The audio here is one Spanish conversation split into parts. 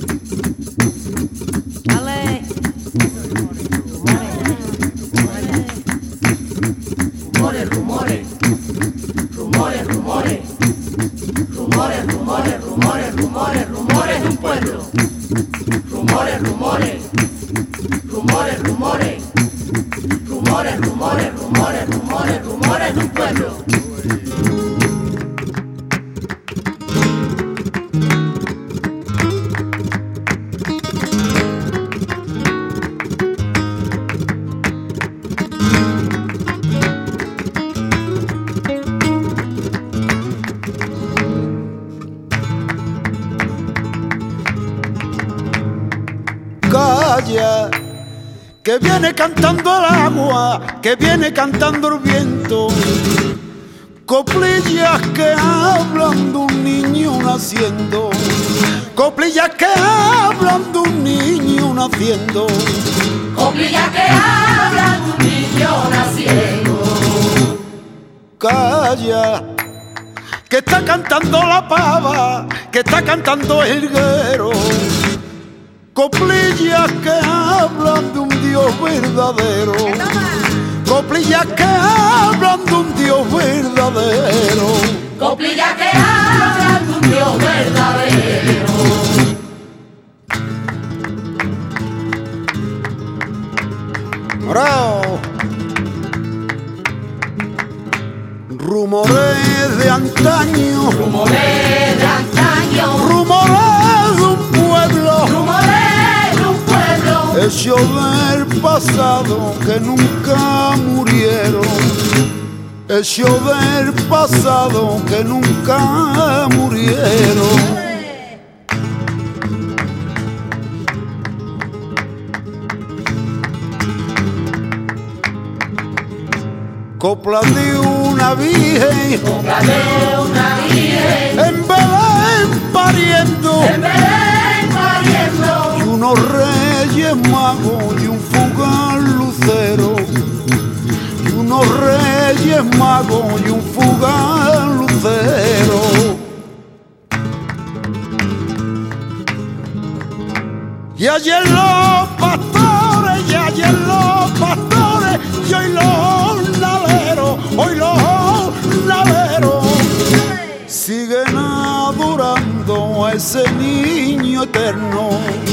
Rumores, rumores, rumores, rumores, rumores, rumores, rumores, rumores, rumores de un pueblo. Rumores, rumores, rumores, rumores, rumores, rumores, rumores, rumores, rumores de un pueblo. Calla, que viene cantando el agua, que viene cantando el viento, coplillas que hablan de un niño naciendo, coplillas que hablan de un niño naciendo, Coplillas que hablan de un niño naciendo. Calla, que está cantando la pava, que está cantando el higuero, coplillas que hablan de un Dios verdadero, coplillas que hablan de un Dios verdadero, Coplillas que hablan de un Dios verdadero. Bravo. Rumores de antaño, Rumores de antaño, rumores de un pueblo, rumores de un pueblo, hechos del pasado que nunca murieron, hechos del pasado que nunca murieron. Copla de una virgen, copla de una virgen, en Belén pariendo, en Belén pariendo, y unos reyes magos y un fugaz lucero, y unos reyes magos y un fugaz lucero. Y ayer los pastores, y ayer los pastores, y hoy los naleros, hoy los naleros siguen adorando a ese niño eterno.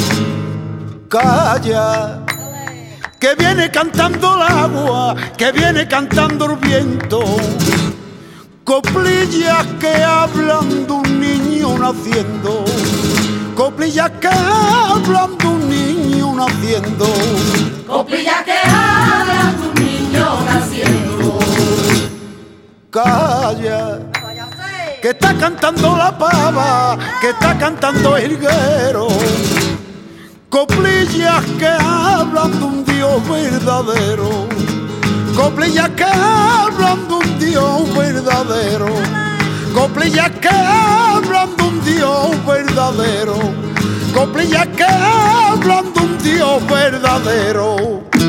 Calla, que viene cantando el agua, que viene cantando el viento, coplillas que hablan de un niño naciendo, coplillas que hablan de un niño naciendo, coplillas que hablan de un niño naciendo. Calla, que está cantando la pava, que está cantando el higuero, coplillas que hablan de un Dios verdadero, coplillas que hablan de un Dios verdadero, coplillas que hablan de un Dios verdadero, coplillas que hablan de un Dios verdadero.